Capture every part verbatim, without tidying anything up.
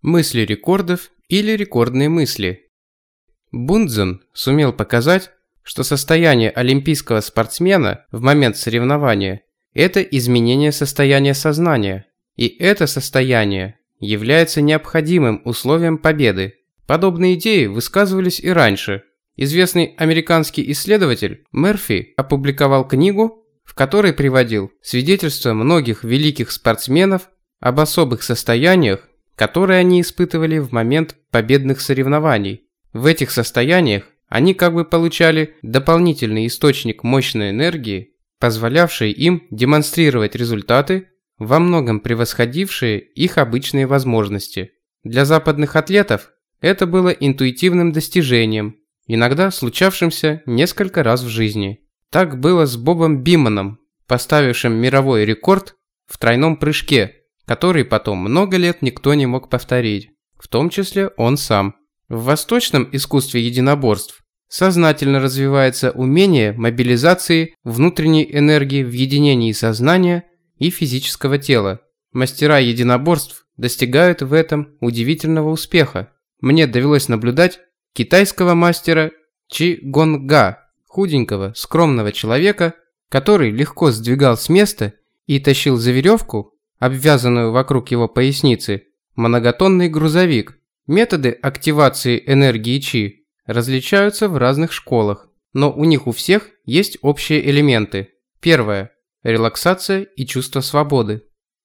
мысли рекордов или рекордные мысли. Бунцзен сумел показать, что состояние олимпийского спортсмена в момент соревнования – это изменение состояния сознания, и это состояние является необходимым условием победы. Подобные идеи высказывались и раньше. Известный американский исследователь Мерфи опубликовал книгу, в которой приводил свидетельства многих великих спортсменов об особых состояниях, которые они испытывали в момент победных соревнований. В этих состояниях они как бы получали дополнительный источник мощной энергии, позволявший им демонстрировать результаты, во многом превосходившие их обычные возможности. Для западных атлетов это было интуитивным достижением, иногда случавшимся несколько раз в жизни. Так было с Бобом Биманом, поставившим мировой рекорд в тройном прыжке, который потом много лет никто не мог повторить, в том числе он сам. В восточном искусстве единоборств сознательно развивается умение мобилизации внутренней энергии в единении сознания и физического тела. Мастера единоборств достигают в этом удивительного успеха. Мне довелось наблюдать китайского мастера Чи Гонга, худенького, скромного человека, который легко сдвигал с места и тащил за веревку, обвязанную вокруг его поясницы, многотонный грузовик. Методы активации энергии Чи различаются в разных школах, но у них у всех есть общие элементы. Первое – релаксация и чувство свободы.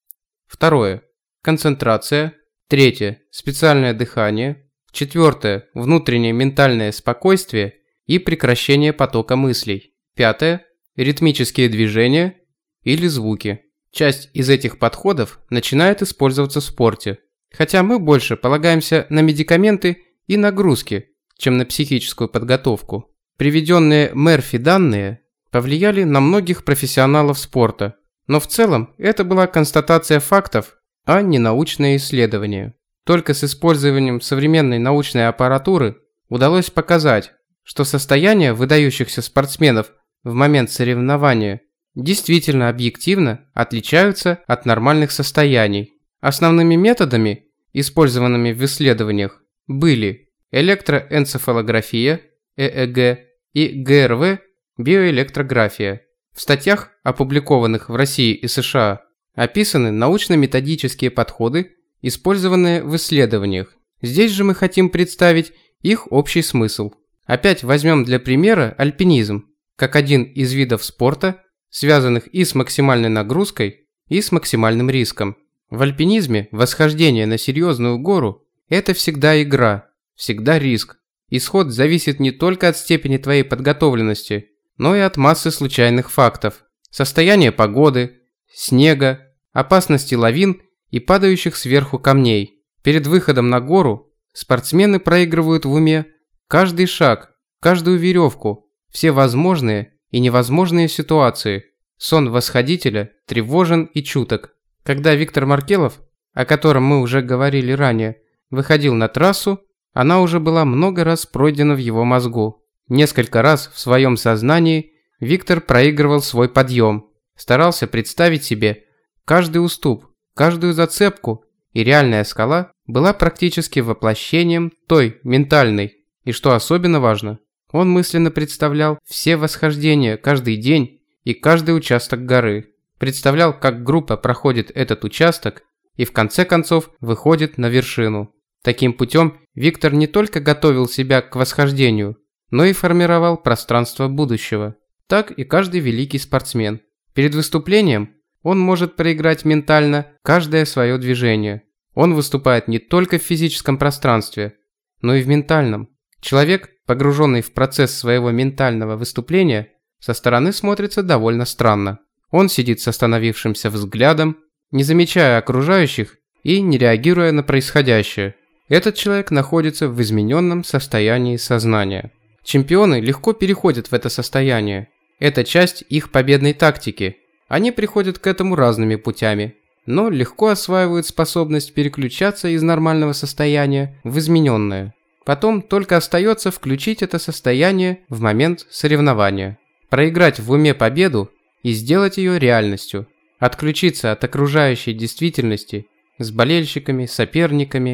Второе – концентрация. Третье – специальное дыхание. Четвертое – внутреннее ментальное спокойствие и прекращение потока мыслей. Пятое – ритмические движения или звуки. Часть из этих подходов начинает использоваться в спорте, хотя мы больше полагаемся на медикаменты и нагрузки, чем на психическую подготовку. Приведенные Мерфи данные повлияли на многих профессионалов спорта, но в целом это была констатация фактов, а не научное исследование. Только с использованием современной научной аппаратуры удалось показать, что состояния выдающихся спортсменов в момент соревнования действительно объективно отличаются от нормальных состояний. Основными методами, использованными в исследованиях, были электроэнцефалография, э э гэ, и гэ эр вэ, биоэлектрография. В статьях, опубликованных в России и США, описаны научно-методические подходы, использованные в исследованиях. Здесь же мы хотим представить их общий смысл. Опять возьмем для примера альпинизм, как один из видов спорта, связанных и с максимальной нагрузкой, и с максимальным риском. В альпинизме восхождение на серьезную гору – это всегда игра, всегда риск. Исход зависит не только от степени твоей подготовленности, но и от массы случайных фактов. Состояния погоды, снега, опасности лавин и падающих сверху камней. Перед выходом на гору спортсмены проигрывают в уме каждый шаг, каждую веревку, все возможные и невозможные ситуации. Сон восходителя тревожен и чуток. Когда Виктор Маркелов, о котором мы уже говорили ранее, выходил на трассу, она уже была много раз пройдена в его мозгу. Несколько раз в своем сознании Виктор проигрывал свой подъем, старался представить себе каждый уступ, каждую зацепку, и реальная скала была практически воплощением той ментальной. И что особенно важно, он мысленно представлял все восхождения каждый день и каждый участок горы. Представлял, как группа проходит этот участок и в конце концов выходит на вершину. Таким путем Виктор не только готовил себя к восхождению, но и формировал пространство будущего. Так и каждый великий спортсмен. Перед выступлением он может проиграть ментально каждое свое движение. Он выступает не только в физическом пространстве, но и в ментальном. Человек, погруженный в процесс своего ментального выступления, со стороны смотрится довольно странно. Он сидит с остановившимся взглядом, не замечая окружающих и не реагируя на происходящее. Этот человек находится в измененном состоянии сознания. Чемпионы легко переходят в это состояние. Это часть их победной тактики. Они приходят к этому разными путями, но легко осваивают способность переключаться из нормального состояния в измененное. Потом только остается включить это состояние в момент соревнования. Проиграть в уме победу и сделать ее реальностью. Отключиться от окружающей действительности с болельщиками, соперниками,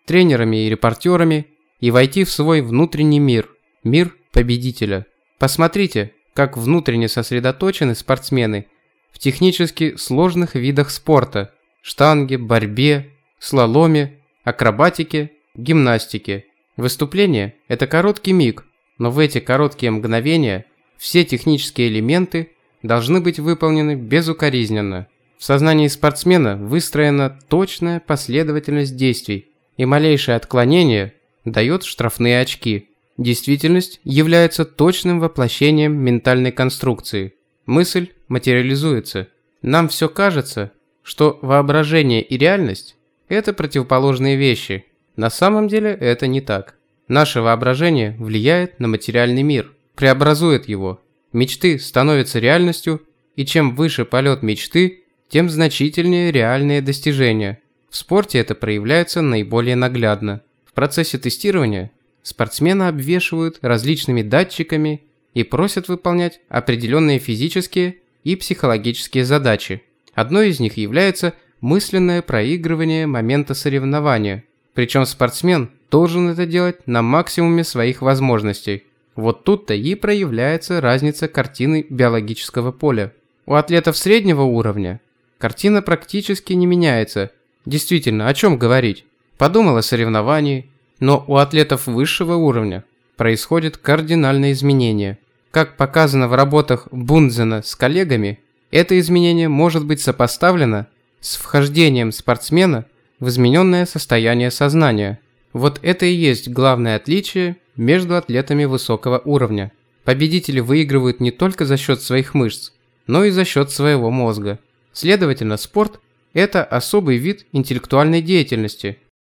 тренерами и репортерами и войти в свой внутренний мир, мир победителя. Посмотрите, как внутренне сосредоточены спортсмены в технически сложных видах спорта – штанге, борьбе, слаломе, акробатике, гимнастике. Выступление – это короткий миг, но в эти короткие мгновения все технические элементы должны быть выполнены безукоризненно. В сознании спортсмена выстроена точная последовательность действий, и малейшее отклонение дает штрафные очки. Действительность является точным воплощением ментальной конструкции. Мысль материализуется. Нам все кажется, что воображение и реальность – это противоположные вещи. На самом деле это не так. Наше воображение влияет на материальный мир, преобразует его. Мечты становятся реальностью, и чем выше полет мечты, тем значительнее реальные достижения. В спорте это проявляется наиболее наглядно. В процессе тестирования спортсмена обвешивают различными датчиками и просят выполнять определенные физические и психологические задачи. Одной из них является мысленное проигрывание момента соревнования. Причем спортсмен должен это делать на максимуме своих возможностей. Вот тут-то и проявляется разница картины биологического поля. У атлетов среднего уровня картина практически не меняется. Действительно, о чем говорить? Подумал о соревновании, но у атлетов высшего уровня происходит кардинальное изменение. Как показано в работах Бунзена с коллегами, это изменение может быть сопоставлено с вхождением спортсмена в измененное состояние сознания. Вот это и есть главное отличие между атлетами высокого уровня. Победители выигрывают не только за счет своих мышц, но и за счет своего мозга. Следовательно, спорт – это особый вид интеллектуальной деятельности.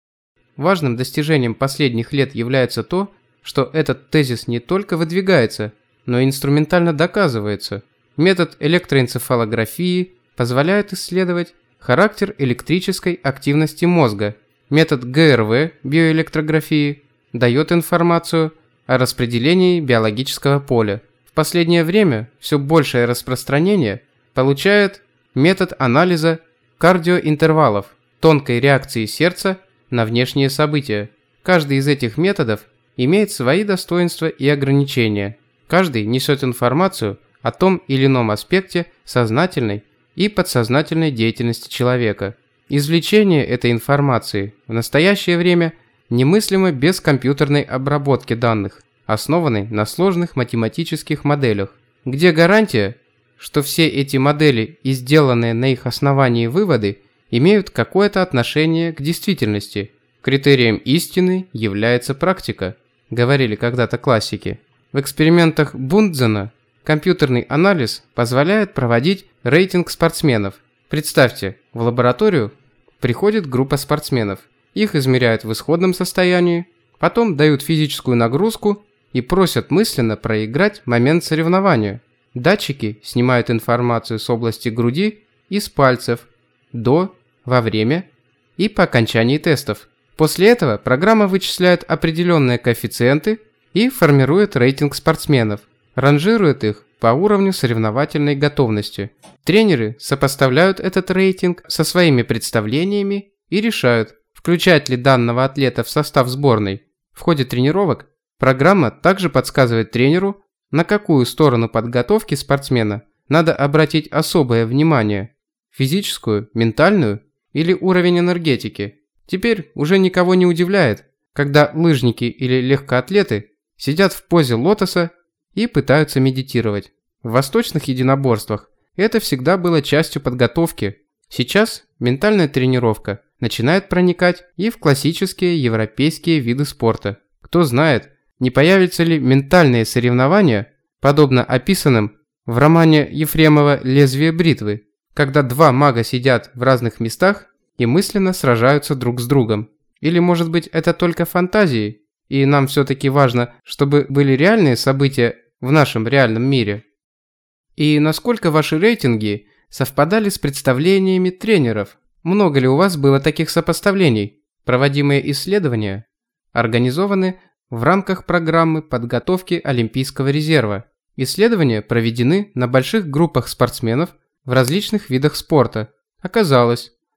Важным достижением последних лет является то, что этот тезис не только выдвигается, но и инструментально доказывается. Метод электроэнцефалографии позволяет исследовать характер электрической активности мозга. Метод ГРВ биоэлектрографии дает информацию о распределении биологического поля. В последнее время все большее распространение получает метод анализа кардиоинтервалов, тонкой реакции сердца на внешние события. Каждый из этих методов имеет свои достоинства и ограничения. Каждый несет информацию о том или ином аспекте сознательной и подсознательной деятельности человека. Извлечение этой информации в настоящее время немыслимо без компьютерной обработки данных, основанной на сложных математических моделях. Где гарантия, что все эти модели и сделанные на их основании выводы имеют какое-то отношение к действительности? Критерием истины является практика, говорили когда-то классики. В экспериментах Бунзена компьютерный анализ позволяет проводить рейтинг спортсменов. Представьте, в лабораторию приходит группа спортсменов. Их измеряют в исходном состоянии, потом дают физическую нагрузку и просят мысленно проиграть момент соревнования. Датчики снимают информацию с области груди и с пальцев до, во время и по окончании тестов. После этого программа вычисляет определенные коэффициенты и формирует рейтинг спортсменов, ранжирует их по уровню соревновательной готовности. Тренеры сопоставляют этот рейтинг со своими представлениями и решают, включать ли данного атлета в состав сборной. В ходе тренировок программа также подсказывает тренеру, на какую сторону подготовки спортсмена надо обратить особое внимание – физическую, ментальную или уровень энергетики. Теперь уже никого не удивляет, когда лыжники или легкоатлеты сидят в позе лотоса и пытаются медитировать. В восточных единоборствах это всегда было частью подготовки. Сейчас ментальная тренировка начинает проникать и в классические европейские виды спорта. Кто знает, не появятся ли ментальные соревнования, подобно описанным в романе Ефремова «Лезвие бритвы», когда два мага сидят в разных местах и мысленно сражаются друг с другом. Или может быть это только фантазии, и нам все-таки важно, чтобы были реальные события в нашем реальном мире. И насколько ваши рейтинги совпадали с представлениями тренеров? Много ли у вас было таких сопоставлений? Проводимые исследования организованы в рамках программы подготовки Олимпийского резерва. Исследования проведены на больших группах спортсменов в различных видах спорта. Оказалось,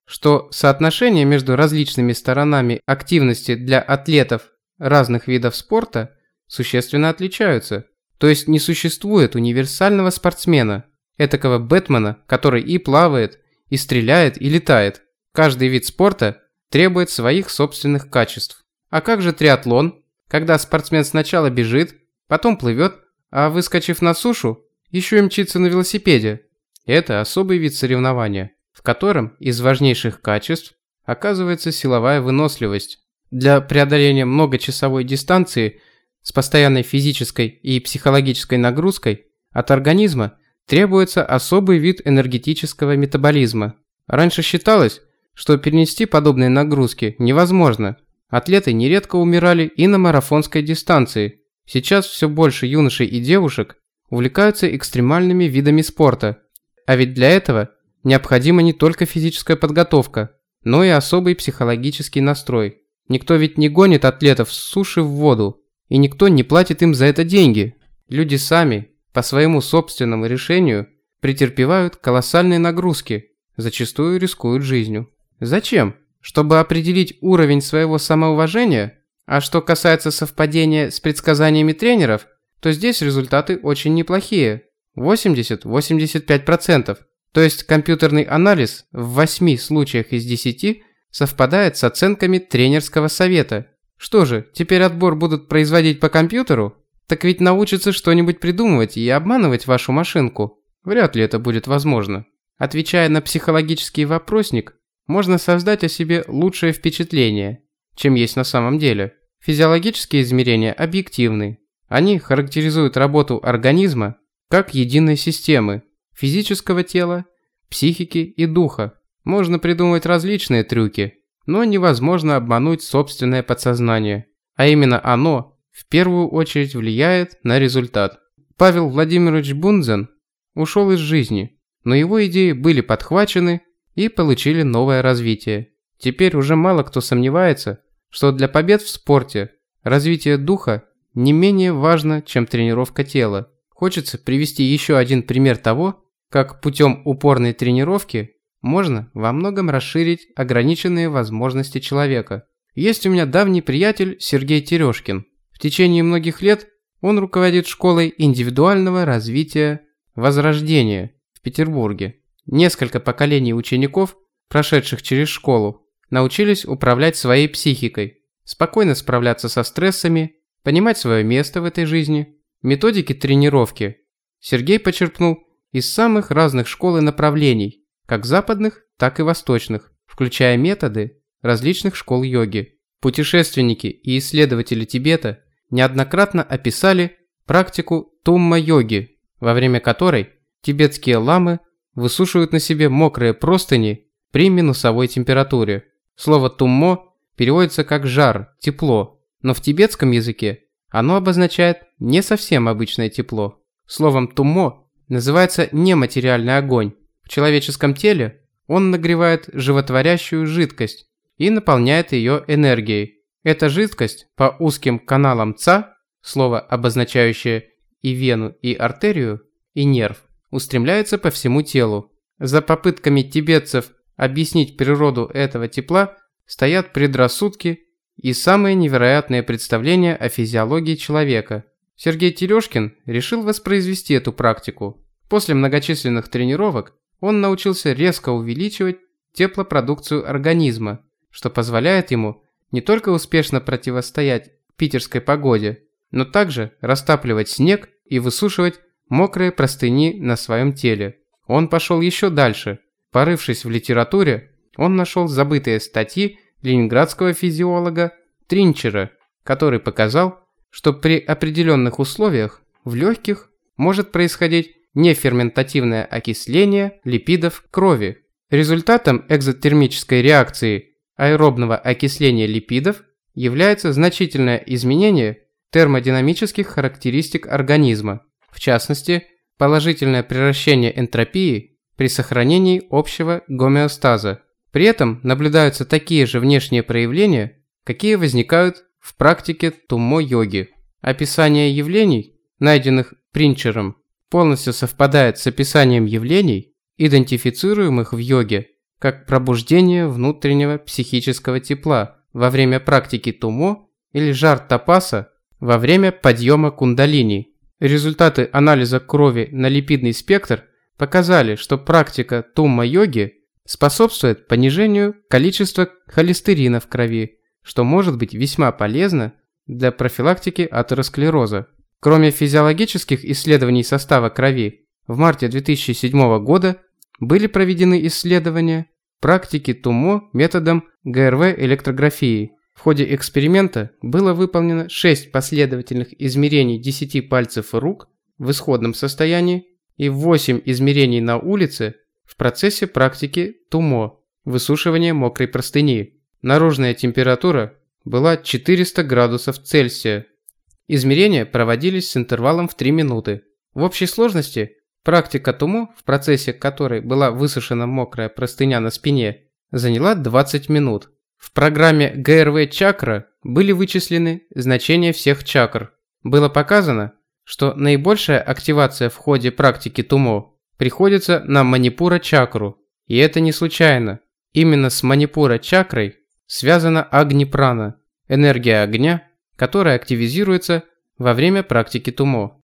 что соотношение между различными сторонами активности для атлетов разных видов спорта существенно отличаются. То есть не существует универсального спортсмена, этакого Бэтмена, который и плавает, и стреляет, и летает. Каждый вид спорта требует своих собственных качеств. А как же триатлон, когда спортсмен сначала бежит, потом плывет, а выскочив на сушу, еще и мчится на велосипеде? Это особый вид соревнования, в котором из важнейших качеств оказывается силовая выносливость. Для преодоления многочасовой дистанции с постоянной физической и психологической нагрузкой от организма требуется особый вид энергетического метаболизма. Раньше считалось, что перенести подобные нагрузки невозможно. Атлеты нередко умирали и на марафонской дистанции. Сейчас все больше юношей и девушек увлекаются экстремальными видами спорта. А ведь для этого необходима не только физическая подготовка, но и особый психологический настрой. Никто ведь не гонит атлетов с суши в воду, и никто не платит им за это деньги. Люди сами, по своему собственному решению, претерпевают колоссальные нагрузки, зачастую рискуют жизнью. Зачем? Чтобы определить уровень своего самоуважения? А что касается совпадения с предсказаниями тренеров, то здесь результаты очень неплохие. восемьдесят - восемьдесят пять процентов. То есть компьютерный анализ в восьми случаях из десяти совпадает с оценками тренерского совета. Что же, теперь отбор будут производить по компьютеру? Так ведь научатся что-нибудь придумывать и обманывать вашу машинку. Вряд ли это будет возможно. Отвечая на психологический вопросник, можно создать о себе лучшее впечатление, чем есть на самом деле. Физиологические измерения объективны. Они характеризуют работу организма как единой системы физического тела, психики и духа. Можно придумывать различные трюки, но невозможно обмануть собственное подсознание. А именно оно в первую очередь влияет на результат. Павел Владимирович Бунзен ушел из жизни, но его идеи были подхвачены и получили новое развитие. Теперь уже мало кто сомневается, что для побед в спорте развитие духа не менее важно, чем тренировка тела. Хочется привести еще один пример того, как путем упорной тренировки можно во многом расширить ограниченные возможности человека. Есть у меня давний приятель Сергей Терешкин. В течение многих лет он руководит школой индивидуального развития «Возрождение» в Петербурге. Несколько поколений учеников, прошедших через школу, научились управлять своей психикой, спокойно справляться со стрессами, понимать свое место в этой жизни. Методики тренировки Сергей почерпнул из самых разных школ и направлений, как западных, так и восточных, включая методы различных школ йоги. Путешественники и исследователи Тибета неоднократно описали практику тумма-йоги, во время которой тибетские ламы высушивают на себе мокрые простыни при минусовой температуре. Слово «туммо» переводится как «жар», «тепло», но в тибетском языке оно обозначает не совсем обычное тепло. Словом «туммо» называется нематериальный огонь. В человеческом теле он нагревает животворящую жидкость и наполняет ее энергией. Эта жидкость по узким каналам ца, слово, обозначающее и вену, и артерию, и нерв, устремляется по всему телу. За попытками тибетцев объяснить природу этого тепла стоят предрассудки и самые невероятные представления о физиологии человека. Сергей Терешкин решил воспроизвести эту практику. После многочисленных тренировок он научился резко увеличивать теплопродукцию организма, что позволяет ему не только успешно противостоять питерской погоде, но также растапливать снег и высушивать мокрые простыни на своем теле. Он пошел еще дальше. Порывшись в литературе, он нашел забытые статьи ленинградского физиолога Тринчера, который показал, что при определенных условиях в легких может происходить неферментативное окисление липидов крови. Результатом экзотермической реакции аэробного окисления липидов является значительное изменение термодинамических характеристик организма, в частности, положительное превращение энтропии при сохранении общего гомеостаза. При этом наблюдаются такие же внешние проявления, какие возникают в практике туммо-йоги. Описание явлений, найденных Тринчером, полностью совпадает с описанием явлений, идентифицируемых в йоге как пробуждение внутреннего психического тепла во время практики тумо или жар тапаса во время подъема кундалини. Результаты анализа крови на липидный спектр показали, что практика тумма-йоги способствует понижению количества холестерина в крови, что может быть весьма полезно для профилактики атеросклероза. Кроме физиологических исследований состава крови, в марте две тысячи седьмого года были проведены исследования практики тумо методом гэ эр вэ-электрографии. В ходе эксперимента было выполнено шесть последовательных измерений десяти пальцев рук в исходном состоянии и восемь измерений на улице в процессе практики тумо, высушивания мокрой простыни. Наружная температура была четыреста градусов Цельсия. Измерения проводились с интервалом в три минуты. В общей сложности практика тумо, в процессе которой была высушена мокрая простыня на спине, заняла двадцать минут. В программе гэ эр вэ-чакра были вычислены значения всех чакр. Было показано, что наибольшая активация в ходе практики тумо приходится на манипура-чакру. И это не случайно. Именно с манипура-чакрой связана агни-прана, энергия огня, которая активизируется во время практики тумо.